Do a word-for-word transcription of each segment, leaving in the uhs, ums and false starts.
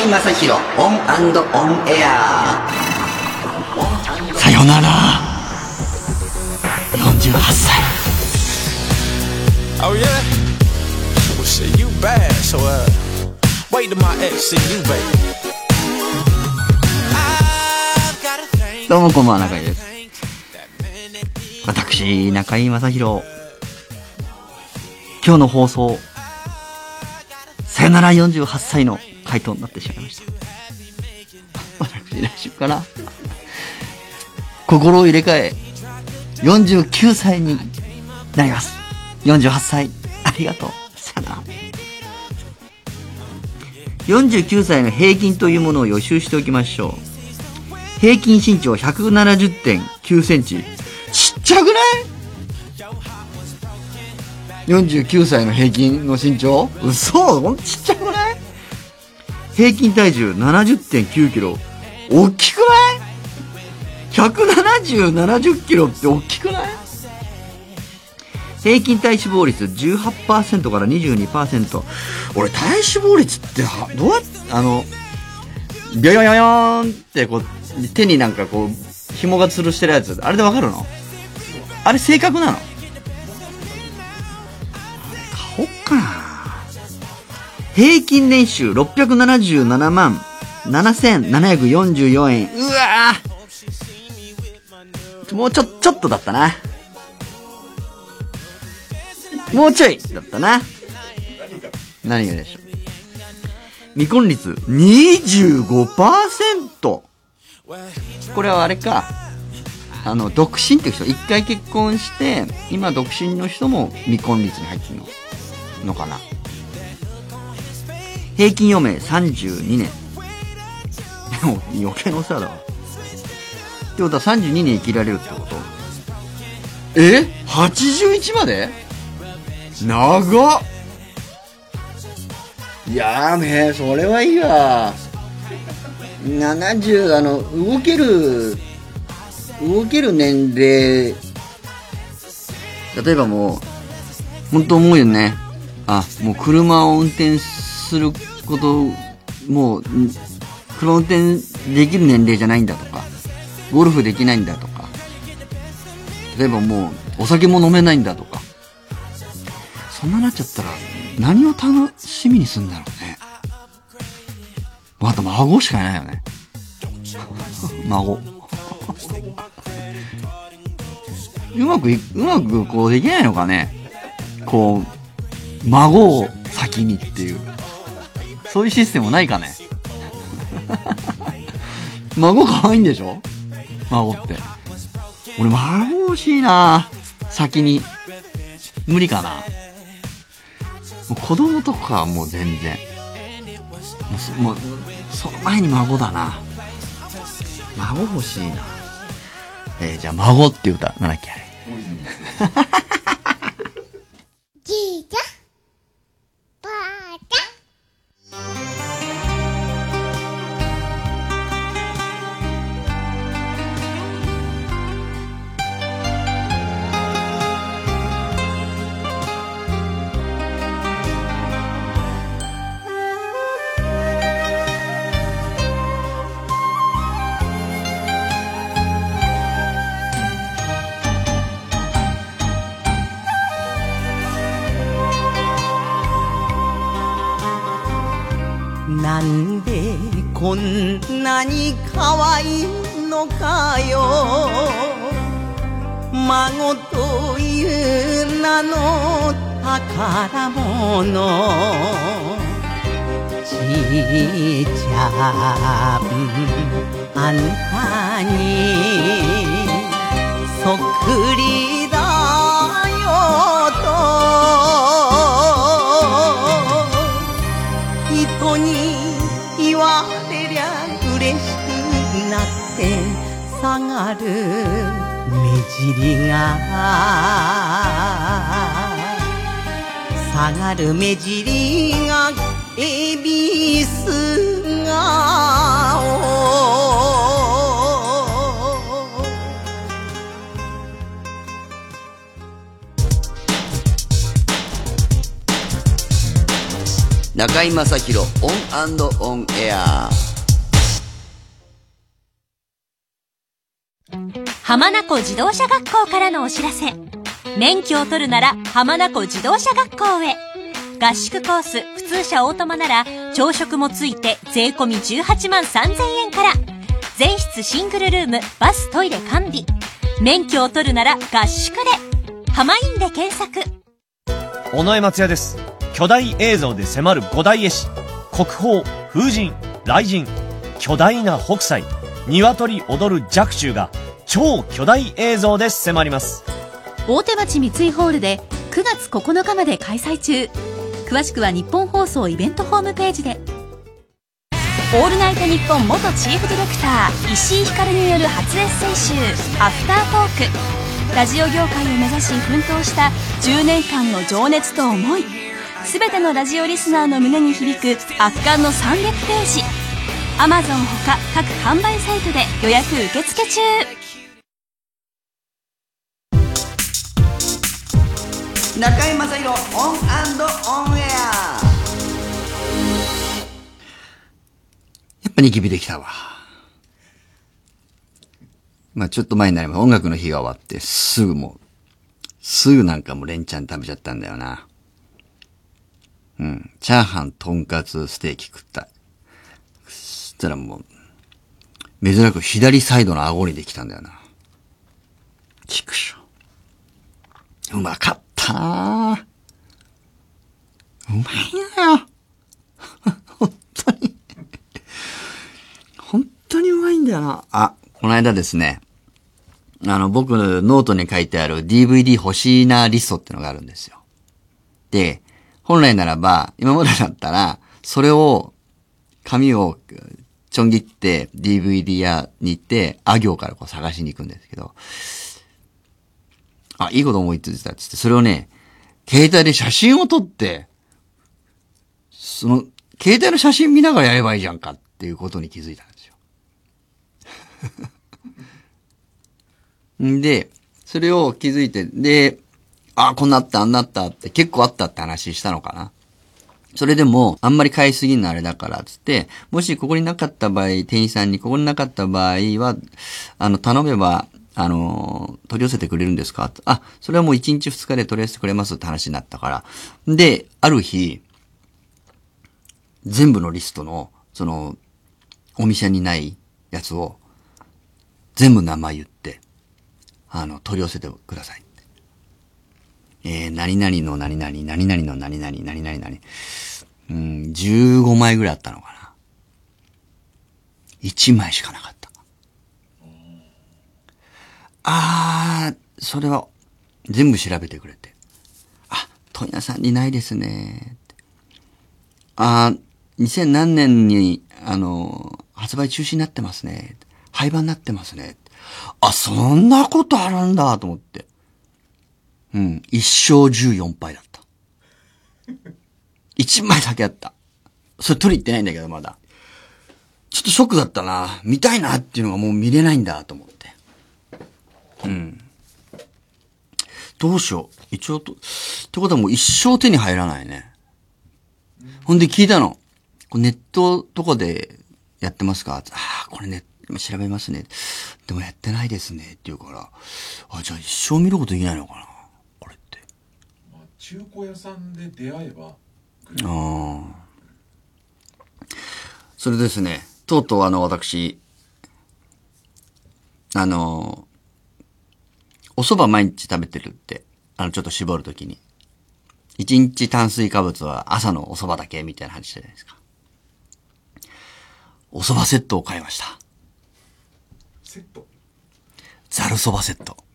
井正広オン&オンエア。 さよならよんじゅうはっさい。 Oh yeah? Well shit, you bad, so uh wait till my ex see you, baby. どうもこんばんは、中井です。私、中井正広、今日の放送、さよならよんじゅうはっさいの回答になってしまいました。私、来週から心を入れ替えよんじゅうきゅうさいになります。よんじゅうはっさい、ありがとう。さよなら。よんじゅうきゅうさいの平均というものを予習しておきましょう。平均身長 ひゃくななじゅってんきゅうセンチ。ちっちゃくない？ よんじゅうきゅうさいの平均の身長？嘘？ほんとちっちゃくない？平均体重 ななじゅってんきゅうキロ。大きくない？ ひゃくななじゅう、ななじゅっキロって大きくない？平均体脂肪率 じゅうはちパーセント から にじゅうにパーセント。俺体脂肪率ってはどうやって、あの、ビョヨヨヨーンってこう、手になんかこう、紐が吊るしてるやつ、あれでわかるの？あれ正確なの？あれ買おっかな。平均年収ろっぴゃくななじゅうななまんななせんななひゃくよんじゅうよんえん。うわぁ、もうちょ、ちょっとだったな。もうちょいだったな。何がでしょう。未婚率 にじゅうごパーセント。これはあれか。あの、独身っていう人、一回結婚して、今独身の人も未婚率に入ってるの、のかな。平均余命さんじゅうにねん。でも余計なお世話だわ。ってことはさんじゅうにねん生きられるってこと？え ?はちじゅういち まで？長っ。いやーね、それはいいわ。ななじゅう、あの、動ける、動ける年齢、例えばもう、本当思うよね。あ、もう車を運転すること、もう、車運転できる年齢じゃないんだとか、ゴルフできないんだとか、例えばもう、お酒も飲めないんだとか、そんななっちゃったら、何を楽しみにするんだろうね。あと孫しかいないよね。孫。うまくい、うまくこうできないのかね。こう、孫を先にっていう。そういうシステムないかね。孫可愛いんでしょ？孫って。俺孫欲しいな。先に。無理かな。もう子供とかはもう全然。もう、もうその前に孫だな。孫欲しいな。えー、じゃあ孫って歌、なんだっけあれ。 じいちゃん、ばあちゃん。 なんでこんなに可愛いのかよ、孫という名の宝物。ちいちゃんあんたにそっくりだよと人に言われりゃ嬉しくなって下がる目尻が下がる目尻が恵比寿顔。 中井正広オン&オンエア。 浜名湖自動車学校からのお知らせ。免許を取るなら浜名湖自動車学校へ。合宿コース普通車オートマなら朝食もついて税込みじゅうはちまんさんぜんえんから。全室シングルルーム、バストイレ完備。免許を取るなら合宿で。浜インで検索。 尾上松也です。巨大映像で迫る五大絵師、国宝、風神、雷神、巨大な北斎、鶏踊る若冲が超巨大映像で迫ります。 大手町三井ホールでくがつここのかまで開催中。詳しくは日本放送イベントホームページで。 オールナイトニッポン元チーフディレクター石井ひかるによる初エッセイ集アフタートーク。ラジオ業界を目指し奮闘したじゅうねんかんの情熱と思い、すべてのラジオリスナーの胸に響く圧巻のさんびゃくページ。 アマゾン ほか各販売サイトで予約受付中。 中井正広オン&オンエア。やっぱニキビできたわ。まあちょっと前になります。音楽の日が終わってすぐもうすぐなんかもう連チャン食べちゃったんだよな。うん。チャーハン、とんかつ、ステーキ食った。そしたらもう珍しく左サイドの顎にできたんだよな。ちくしょう。うまかったー。うまいなよ。本当に。本当にうまいんだよな。あ、この間ですね。あの、僕のノートに書いてある ディーブイディー 欲しいなリストってのがあるんですよ。で、本来ならば、今までだったら、それを、紙をちょん切って ディーブイディー 屋に行って、あ行からこう探しに行くんですけど、あ、いいこと思いついたっつって、それをね、携帯で写真を撮って、その、携帯の写真見ながらやればいいじゃんかっていうことに気づいたんですよ。んで、それを気づいて、で、あ、こんなあった、あんなあったって結構あったって話したのかな。それでも、あんまり買いすぎるのあれだから、つって、もしここになかった場合、店員さんにここになかった場合は、あの、頼めば、あの、取り寄せてくれるんですか？あ、それはもういちにちふつかで取り寄せてくれますって話になったから。で、ある日、全部のリストの、その、お店にないやつを、全部名前言って、あの、取り寄せてくださいって。えー、何々の何々、何々の何々、何々何。うん、じゅうごまいぐらいあったのかな。いちまいしかなかった。あー、それは、全部調べてくれて。あ、問屋さんにないですね。あー、にせん何年に、あの、発売中止になってますね。廃盤になってますね。あ、そんなことあるんだと思って。うん、一勝じゅうよんぱいだった。いちまいだけあった。それ取り行ってないんだけど、まだ。ちょっとショックだったな。見たいなっていうのがもう見れないんだと思って。うん。どうしよう。一応と、ってことはもう一生手に入らないね。ほんで聞いたの。ネットとかでやってますか？ああ、これね、調べますね。でもやってないですね。って言うから、あ、じゃあ一生見ることできないのかなこれって。 まあ、中古屋さんで出会えば。ああ。それですね。とうとうあの、私、あの、お蕎麦毎日食べてるって、あの、ちょっと絞るときに。一日炭水化物は朝のお蕎麦だけみたいな話じゃないですか。お蕎麦セットを買いました。 セット？ ざる蕎麦セット。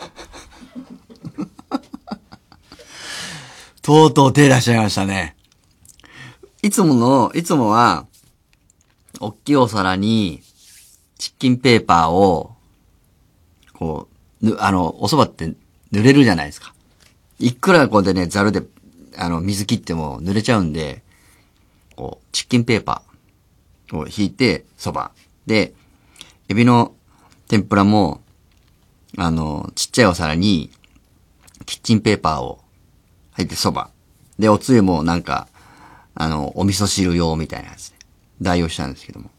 とうとう手出しちゃいましたね。いつもの、いつもは、おっきいお皿に、チキンペーパーを、こう、ぬ、あの、お蕎麦って濡れるじゃないですか。いくらこうでね、ざるで、あの、水切っても濡れちゃうんで、こう、チキンペーパーを引いて、蕎麦。で、エビの天ぷらも、あの、ちっちゃいお皿に、キッチンペーパーを入って蕎麦。で、おつゆもなんか、 あの、お味噌汁用みたいなやつで代用したんですけども。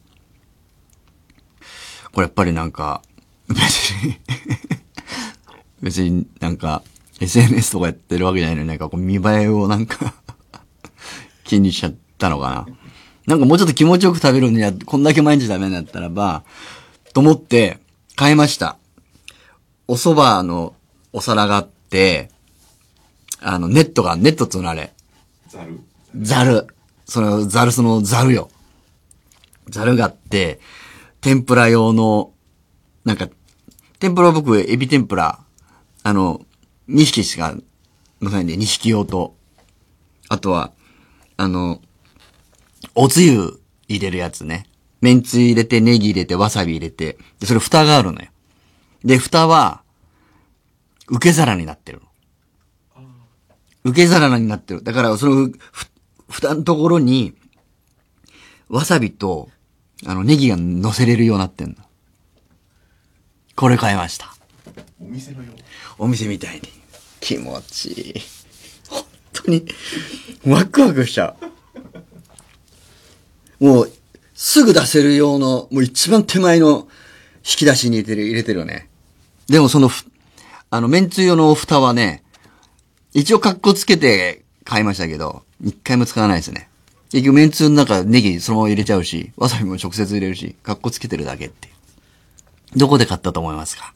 これやっぱりなんか、別に、別になんか、エスエヌエス とかやってるわけじゃないのになんかこう見栄えをなんか、気にしちゃったのかな。なんかもうちょっと気持ちよく食べるには、こんだけ毎日ダメになったらば、と思って買いました。お蕎麦のお皿があって、あの、ネットが、ネットっつうのあれ。 ざる。 ざる。その、ざる、その、ざるよ。ざるがあって、天ぷら用の、なんか、天ぷらは僕、エビ天ぷら、あの、にひきしか乗せないんで、にひき用と、あとは、あの、おつゆ入れるやつね。めんつゆ入れて、ネギ入れて、わさび入れて、で、それ蓋があるのよ。で、蓋は、受け皿になってるの。受け皿になってる。だから、その、ふ、蓋のところに、わさびと、あの、ネギが乗せれるようになってんの。これ買いました。 お店のよう。 お店みたいに。気持ちいい。本当に、ワクワクしちゃう。もう、すぐ出せる用の、もう一番手前の引き出しに入れてる、入れてるよね。でもその、あの、めんつゆ用の蓋はね、一応カッコつけて買いましたけど、一回も使わないですね。結局めんつゆの中ネギそのまま入れちゃうし、わさびも直接入れるし、カッコつけてるだけっていう。どこで買ったと思いますか？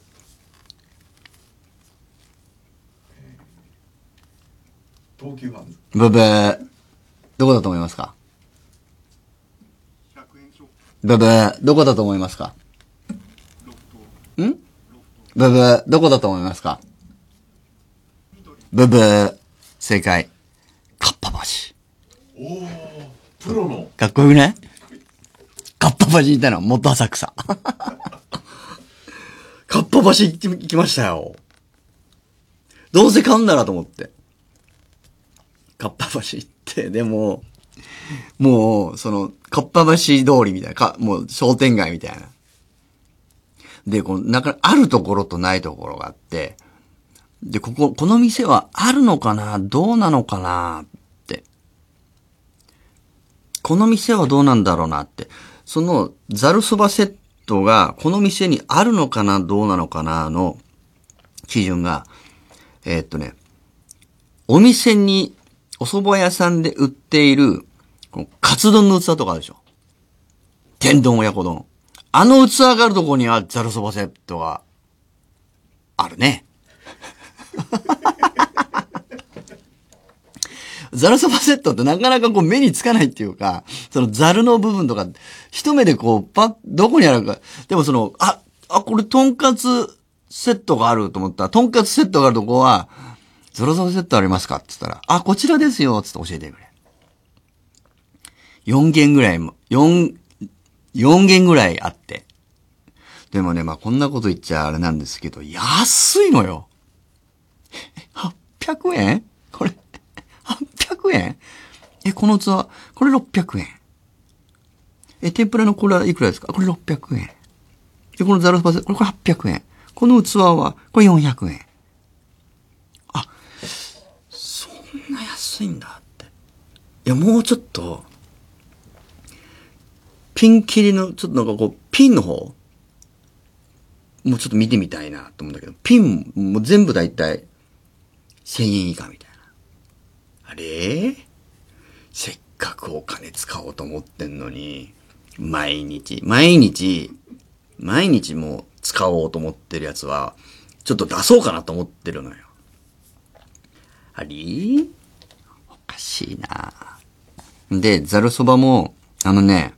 東急ハンズ。 ブブー。どこだと思いますか？ブブー。どこだと思いますか？ん？ブブー。どこだと思いますか？ブブー。正解。かっぱ橋。 おー、プロの。 かっこよくない？かっぱ橋行ったの元浅草。かっぱ橋行って行きましたよ。どうせ買うんだなと思って。かっぱ橋行って、でも、もう、その、かっぱ橋通りみたいな、か、もう商店街みたいな。で、この中、あるところとないところがあって、で、ここ、この店はあるのかな？どうなのかな？って。この店はどうなんだろうなって。その、ざるそばセットが、この店にあるのかな？どうなのかな？の基準が、えー、っとね、お店に、お蕎麦屋さんで売っている、このカツ丼の器とかあるでしょ。天丼親子丼。あの器があるところにはざるそばセットがあるね。ざるそばセットってなかなかこう目につかないっていうか、そのざるの部分とか、一目でこう、パッ、どこにあるか。でもその、あ、あ、これとんかつセットがあると思ったら、とんかつセットがあるとこは、ざるそばセットありますかって言ったら、あ、こちらですよつって教えてくれ。よんけんぐらいも、よん、よんけんぐらいあって。でもね、まあこんなこと言っちゃあれなんですけど、安いのよ。はっぴゃくえん？これ、はっぴゃくえん？え、この器、これろっぴゃくえん。え、天ぷらのこれはいくらですか？これろっぴゃくえん。で、このざるそばセット、これこれはっぴゃくえん。この器は、これよんひゃくえん。あ、そんな安いんだって。いや、もうちょっと、ピン切りの、ちょっとなんかこう、ピンの方もうちょっと見てみたいなと思うんだけど、ピンも全部だいたいせんえん以下みたいな。あれ？せっかくお金使おうと思ってんのに、毎日、毎日、毎日もう使おうと思ってるやつは、ちょっと出そうかなと思ってるのよ。あり？おかしいな。で、ざるそばも、あのね、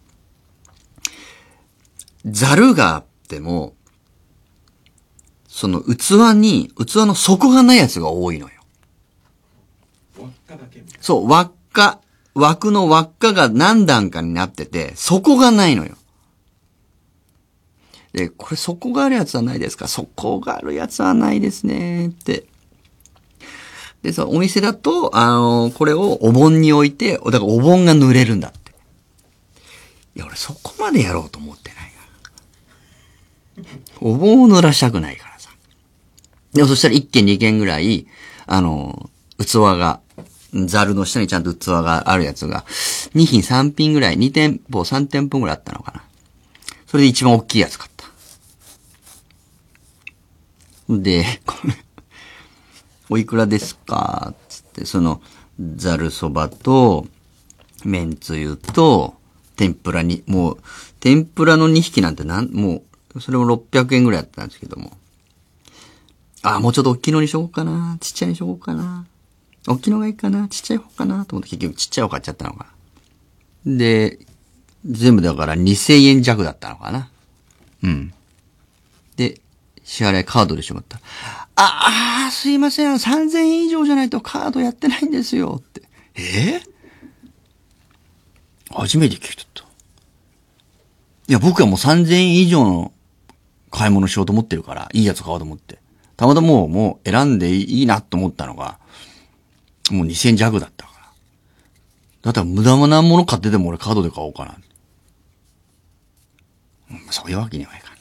ざるがあっても、その器に、器の底がないやつが多いのよ。 輪っかだけみたいな。 そう、輪っか、枠の輪っかが何段かになってて、底がないのよ。で、これ底があるやつはないですか？底があるやつはないですね、って。で、そう、お店だと、あのー、これをお盆に置いて、だからお盆が濡れるんだって。いや、俺そこまでやろうと思ってないから。お盆を濡らしたくないからさ。でもそしたらいっけんにけんぐらい、あのー、器がザルの下にちゃんと器があるやつが、に品さん品ぐらい、に店舗、さん店舗ぐらいあったのかな。それで一番大きいやつ買った。で、これ、おいくらですかつって、その、ザルそばと、めんつゆと、天ぷらに、もう、天ぷらのに匹なんてなん、もう、それもろっぴゃくえんぐらいだったんですけども。あ、もうちょっと大きいのにしようかな。ちっちゃいにしようかな。大きいのがいいかな。ちっちゃい方かな。と思って結局ちっちゃい方買っちゃったのかな。で、全部だからにせんえん弱だったのかな。うん。で、支払いカードでしまった。ああ、すいません。さんぜんえん以上じゃないとカードやってないんですよ。って。えー、初めて聞いとった。いや、僕はもうさんぜんえん以上の買い物しようと思ってるから、いいやつ買おうと思って。たまたまもう、もう選んでいいなと思ったのが、もうにせんえん弱だったから。だったら無駄なもの買ってても俺カードで買おうかな。うん、そういうわけにはいかない。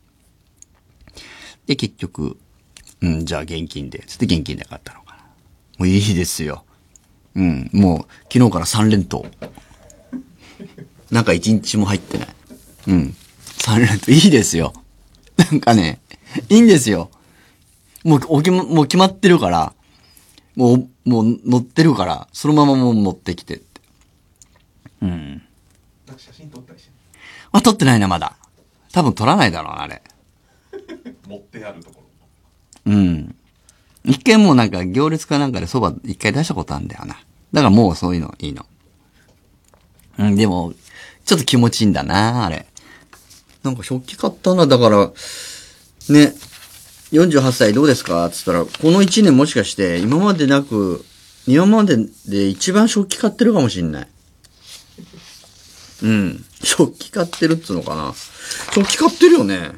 で、結局、うん、じゃあ現金で、つって現金で買ったのかな。もういいですよ。うん、もう昨日からさん連投。なんかいちにちも入ってない。うん。さん連投。いいですよ。なんかね、いいんですよ。もう、おきま、もう決まってるから、もう、もう乗ってるから、そのままもう持ってきてって。うん。 なんか写真撮ったりして。 あ、撮ってないな、まだ。多分撮らないだろうな、あれ。 持ってあるところ。 うん。一回もうなんか行列かなんかでそば一回出したことあるんだよな。だからもうそういうのいいの。うん、でも、ちょっと気持ちいいんだな、あれ。なんか食器買ったな、だから、ね、よんじゅうはっさいどうですかつったら、このいちねんもしかして今までなく、今までで一番食器買ってるかもしんない。うん。食器買ってるっつうのかな。食器買ってるよね。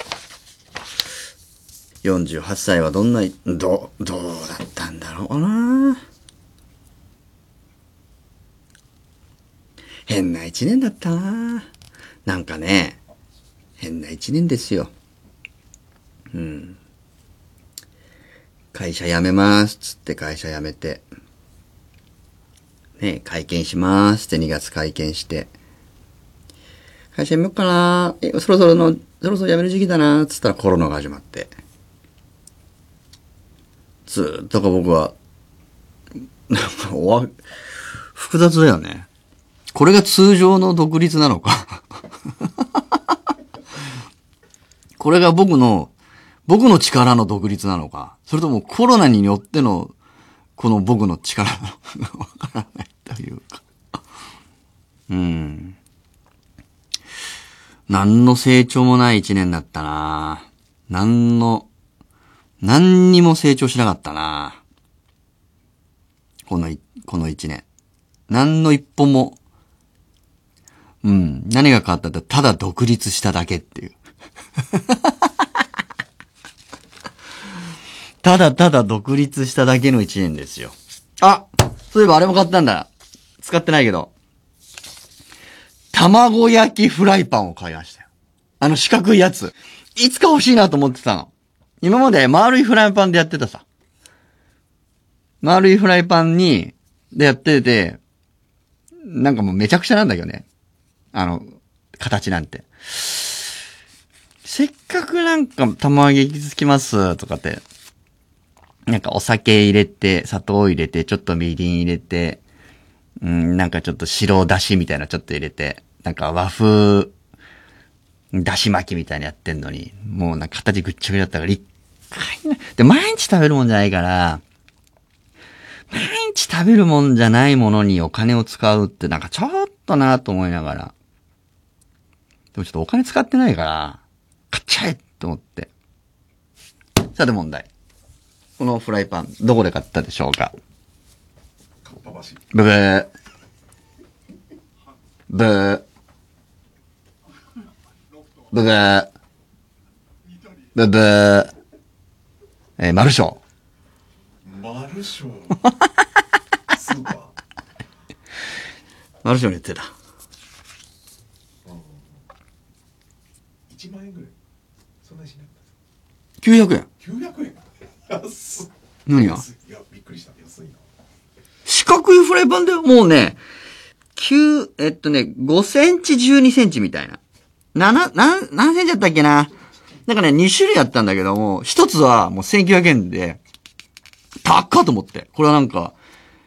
よんじゅうはっさいはどんな、ど、どうだったんだろうな。変な一年だったな。なんかね、変な一年ですよ。うん。会社辞めますつって会社辞めて。ね、会見しますってにがつ会見して。会社辞めようかな。え、そろそろの、そろそろ辞める時期だなつったらコロナが始まって。ずーっとか僕は、なんかおわ、複雑だよね。これが通常の独立なのか。これが僕の、僕の力の独立なのか。それともコロナによっての、この僕の力なのかわからないというか。うん。何の成長もない一年だったな。何の、何にも成長しなかったな。このい、この一年。何の一歩も、うん。何が変わったって、ただ独立しただけっていう。ただただ独立しただけの一年ですよ。あ、そういえばあれも買ったんだ。使ってないけど。卵焼きフライパンを買いましたよ。あの四角いやつ。いつか欲しいなと思ってたの。今まで丸いフライパンでやってたさ。丸いフライパンに、でやってて、なんかもうめちゃくちゃなんだけどね。あの、形なんて。せっかくなんか卵焼きつきますとかって、なんかお酒入れて、砂糖入れて、ちょっとみりん入れて、うん、なんかちょっと白だしみたいなちょっと入れて、なんか和風、だし巻きみたいなやってんのに、もうなんか形ぐっちゃぐちゃだったから、一回な、で、毎日食べるもんじゃないから、毎日食べるもんじゃないものにお金を使うってなんかちょっとなと思いながら、でもちょっとお金使ってないから、買っちゃえと思って。さて問題。このフライパン、どこで買ったでしょうか？ かっぱ橋。 ブブー。ブー。ブブー。ブブー。えー、マルショー。 マルショー。スーパー。 マルショーに言ってた。 いちまんえんぐらい。そんなにしなかった。 きゅうひゃくえん。 きゅうひゃくえん。安っ。 何が？ いや、びっくりした。安いな。 四四角いフライパンでもうね、9、えっとね、ごセンチ、じゅうにセンチみたいな。なな、何、何センチだったっけな。なんかね、に種類あったんだけども、一つはもうせんきゅうひゃくえんで、高っと思って。これはなんか、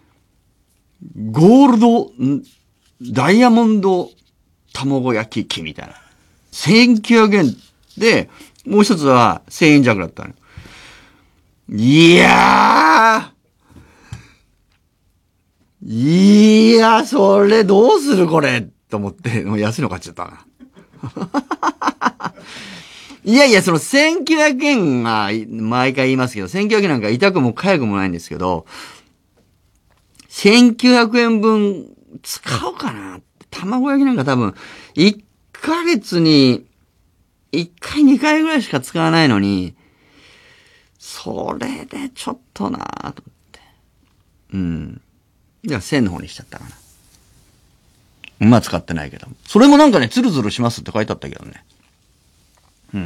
ゴールド、ダイヤモンド卵焼き器みたいな。せんきゅうひゃくえんで、もう一つはせんえん弱だったの。いやーいやー、それどうするこれと思って、もう安いの買っちゃったな。いやいや、そのせんきゅうひゃくえんが、毎回言いますけど、せんきゅうひゃくえんなんか痛くも痒くもないんですけど、せんきゅうひゃくえんぶん使おうかなって。卵焼きなんか多分、いっかげつに、いっかいにかいぐらいしか使わないのに、それでちょっとなぁと思って。うん。じゃあせんの方にしちゃったかな。まあ使ってないけど。それもなんかね、ツルツルしますって書いてあったけどね。うん。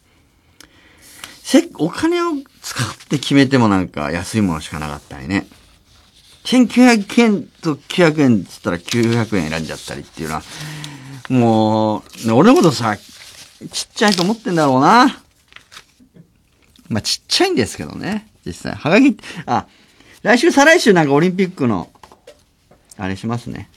せ、お金を使って決めてもなんか安いものしかなかったりね。せんきゅうひゃくえんときゅうひゃくえんって言ったらきゅうひゃくえん選んじゃったりっていうのは、もう、俺のことさ、ちっちゃいと思ってんだろうな。まあ、ちっちゃいんですけどね。実際。はがき、あ、来週、再来週なんかオリンピックの、あれしますね。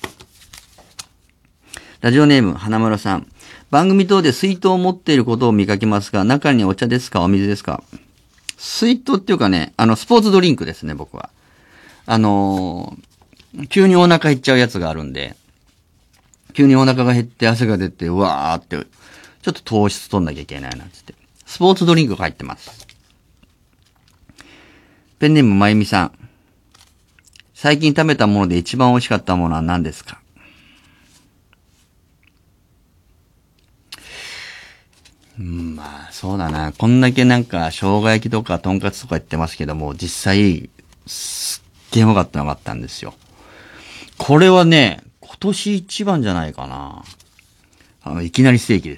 ラジオネーム、花村さん。番組等で水筒を持っていることを見かけますが、中にお茶ですかお水ですか？水筒っていうかね、あの、スポーツドリンクですね、僕は。あのー、急にお腹減っちゃうやつがあるんで、急にお腹が減って汗が出て、うわーって、ちょっと糖質取んなきゃいけないな、つって。スポーツドリンクが入ってます。ペンネームまゆみさん。最近食べたもので一番美味しかったものは何ですか？うん、まあ、そうだな。こんだけなんか、生姜焼きとかとんかつとか言ってますけども、実際、すっげえうまかったのがあったんですよ。これはね、今年一番じゃないかな。あの、いきなりステーキです。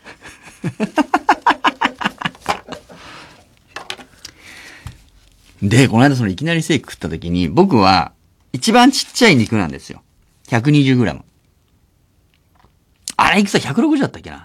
で、この間そのいきなりステーキ食った時に、僕は一番ちっちゃい肉なんですよ。ひゃくにじゅうグラム。あれいくつだ ?ひゃくろくじゅう だったっけな ?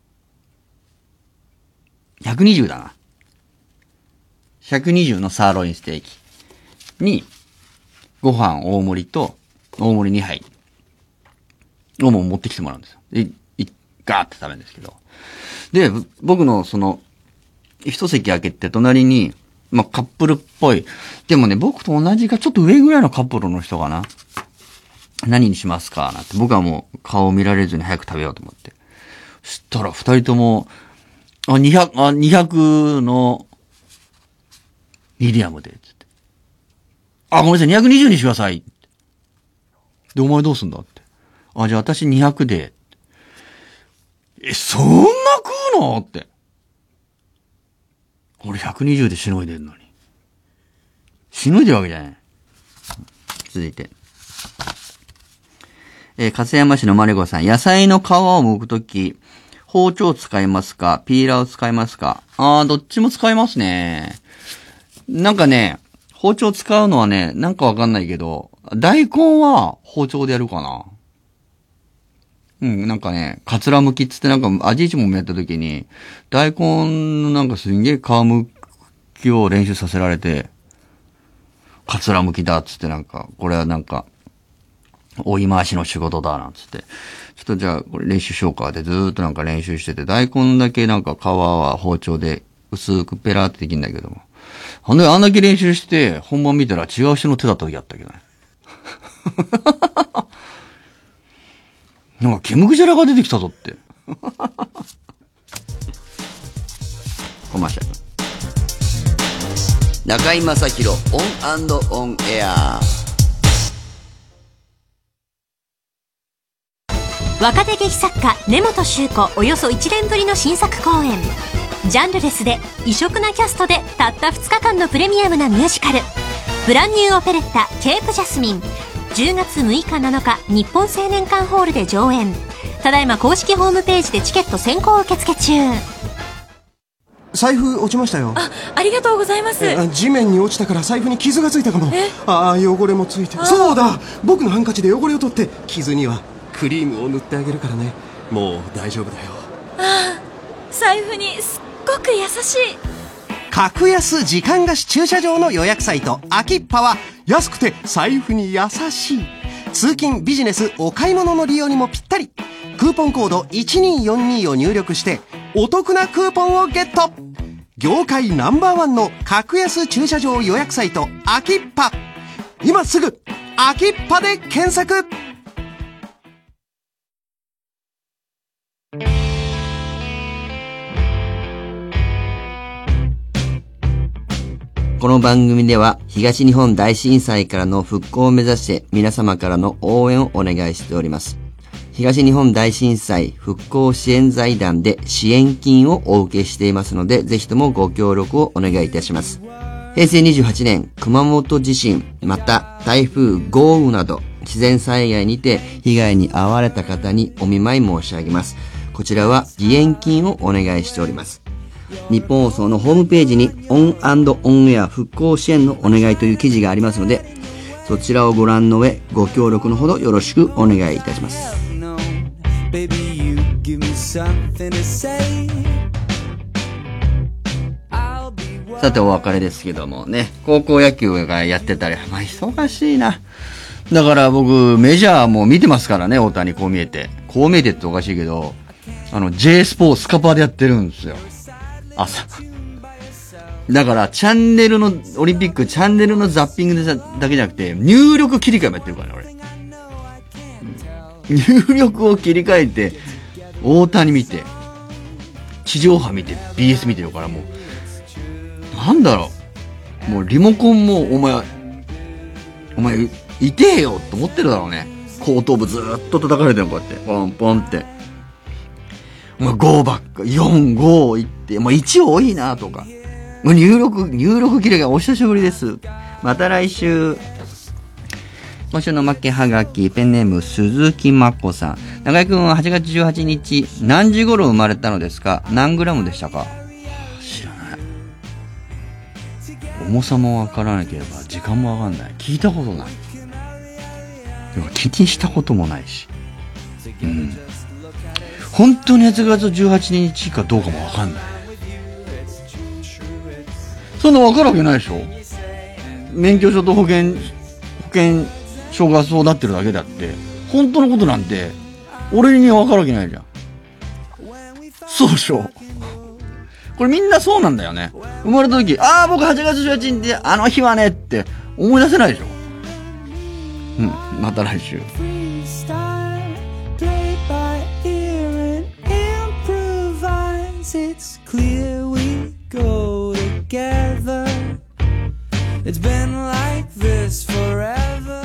ひゃくにじゅう だな。ひゃくにじゅうのサーロインステーキに、ご飯大盛りと、大盛りにはいをもう持ってきてもらうんですよ。で、い、ガーって食べるんですけど。で、僕のその、一席空けて隣に、まあ、カップルっぽい。でもね、僕と同じかちょっと上ぐらいのカップルの人かな。何にしますかなんて。僕はもう顔を見られずに早く食べようと思って。そしたら二人とも、あ、にひゃく、あ、にひゃくの、ミディアムで、つって。あ、ごめんなさい、にひゃくにじゅうにしてください。で、お前どうすんだって。あ、じゃあ私にひゃくで。え、そんな食うのって。俺ひゃくにじゅうでしのいでんのに。しのいでるわけじゃない。続いて。えー、勝山市のマリコさん。野菜の皮を剥くとき、包丁使いますか？ピーラーを使いますか？あー、どっちも使いますね。なんかね、包丁使うのはね、なんかわかんないけど、大根は包丁でやるかな。うん、なんかね、かつらむきっつってなんか味一問もやった時に、大根のなんかすんげえ皮むきを練習させられて、かつらむきだっつってなんか、これはなんか、追い回しの仕事だなんつって、ちょっとじゃあこれ練習しようかってずーっとなんか練習してて、大根だけなんか皮は包丁で薄くペラーってできるんだけども。ほんであんだけ練習して、本番見たら違う人の手だった時あったけどね。なんか毛むくじゃらが出てきたぞって。コマーシャル。 中居正広オン&オンエア。 若手劇作家根本周子およそいちねんぶりの新作公演。ジャンルレスで異色なキャストでたったふつかかんのプレミアムなミュージカル。ブランニューオペレッタケープジャスミン。じゅうがつむいかなのか日本青年館ホールで上演。ただいま公式ホームページでチケット先行受付中。 財布落ちましたよ。 あ、ありがとうございます。 地面に落ちたから財布に傷がついたかも。ああ、汚れもついて。そうだ、僕のハンカチで汚れを取って傷にはクリームを塗ってあげるからね。もう大丈夫だよ。 ああ、財布にすっごく優しい。 格安時間貸し駐車場の予約サイトアキッパは安くて財布に優しい。通勤、ビジネス、お買い物の利用にもぴったり。クーポンコードいちにーよんにーを入力してお得なクーポンをゲット。業界ナンバーワンの格安駐車場予約サイトアキッパ。今すぐアキッパで検索。 この番組では東日本大震災からの復興を目指して皆様からの応援をお願いしております。東日本大震災復興支援財団で支援金をお受けしていますので、ぜひともご協力をお願いいたします。へいせいにじゅうはちねん、熊本地震、また台風、豪雨など自然災害にて被害に遭われた方にお見舞い申し上げます。こちらは義援金をお願いしております。日本放送のホームページにオン&オンエア復興支援のお願いという記事がありますので、そちらをご覧の上ご協力のほどよろしくお願いいたします。さてお別れですけどもね、高校野球がやってたり、まあ忙しいな。だから僕メジャーも見てますからね、大谷こう見えて。こう見えてっておかしいけど、あの J スポースカパーでやってるんですよ。朝。だからチャンネルの、オリンピックチャンネルのザッピングでだけじゃなくて、入力切り替えもやってるからね、俺。入力を切り替えて、大谷見て、地上波見て、ビーエス 見てるからもう、なんだろう。もうリモコンも、お前、お前、いてえよと思ってるだろうね。後頭部ずーっと叩かれてるの、こうやって。ポンポンって。お前ごばっか、よん、ごいって、もういち多いなとか。もう入力、入力切れがお久しぶりです。また来週。今週の負けはがき、ペンネーム鈴木まこさん。中井くんははちがつじゅうはちにち、何時頃生まれたのですか？何グラムでしたか？知らない。重さもわからなければ、時間もわかんない。聞いたことない。でも気にしたこともないし。うん。本当にはちがつじゅうはちにちかどうかもわかんない。そんなわかるわけないでしょ。免許証と保険、保険証がそうなってるだけであって、本当のことなんて、俺にはわかるわけないじゃん。そうでしょ。これみんなそうなんだよね。生まれた時、ああ、僕はちがつじゅうはちにちであの日はねって思い出せないでしょ。うん、また来週。It's clear we go together. It's been like this forever.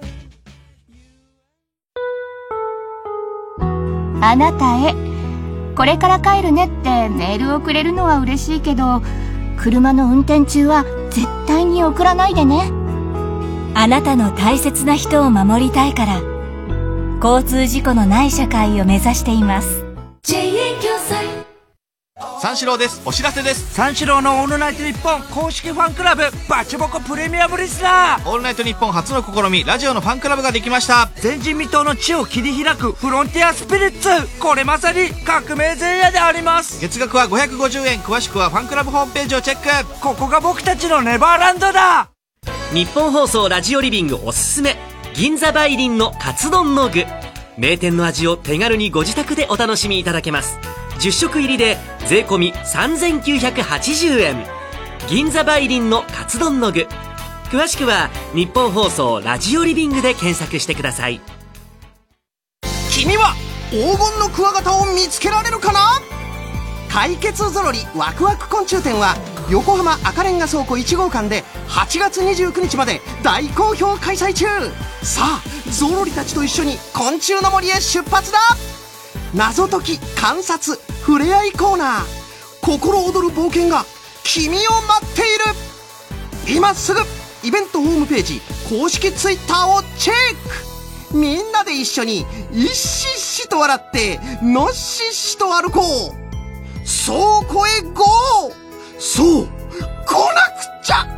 あなたへ、これから帰るねってメールをくれるのは嬉しいけど、車の運転中は絶対に送らないでね。あなたの大切な人を守りたいから、交通事故のない社会を目指しています。 ジェイエー 共済三四郎です。お知らせです。 三四郎のオールナイトニッポン公式ファンクラブバチボコプレミアムリスナー。 オールナイトニッポン初の試み、ラジオのファンクラブができました。 前人未到の地を切り開くフロンティアスピリッツ。これまさに革命前夜であります。 月額はごひゃくごじゅうえん。詳しくはファンクラブホームページをチェック。 ここが僕たちのネバーランドだ。 日本放送ラジオリビングおすすめ、銀座梅林のカツ丼の具。名店の味を手軽にご自宅でお楽しみいただけます。じゅっしょく入りで税込みさんぜんきゅうひゃくはちじゅうえん。銀座梅林のカツ丼の具。詳しくは日本放送ラジオリビングで検索してください。 君は黄金のクワガタを見つけられるかな。解決ぞろりワクワク昆虫展は横浜赤レンガ倉庫いち号館ではちがつにじゅうくにちまで大好評開催中。さあゾロリたちと一緒に昆虫の森へ出発だ。謎解き、観察、触れ合いコーナー、心躍る冒険が君を待っている。今すぐイベントホームページ公式ツイッターをチェック。みんなで一緒にイッシッシと笑ってノッシッシと歩こう。 そうこへゴー。そう、来なくちゃ。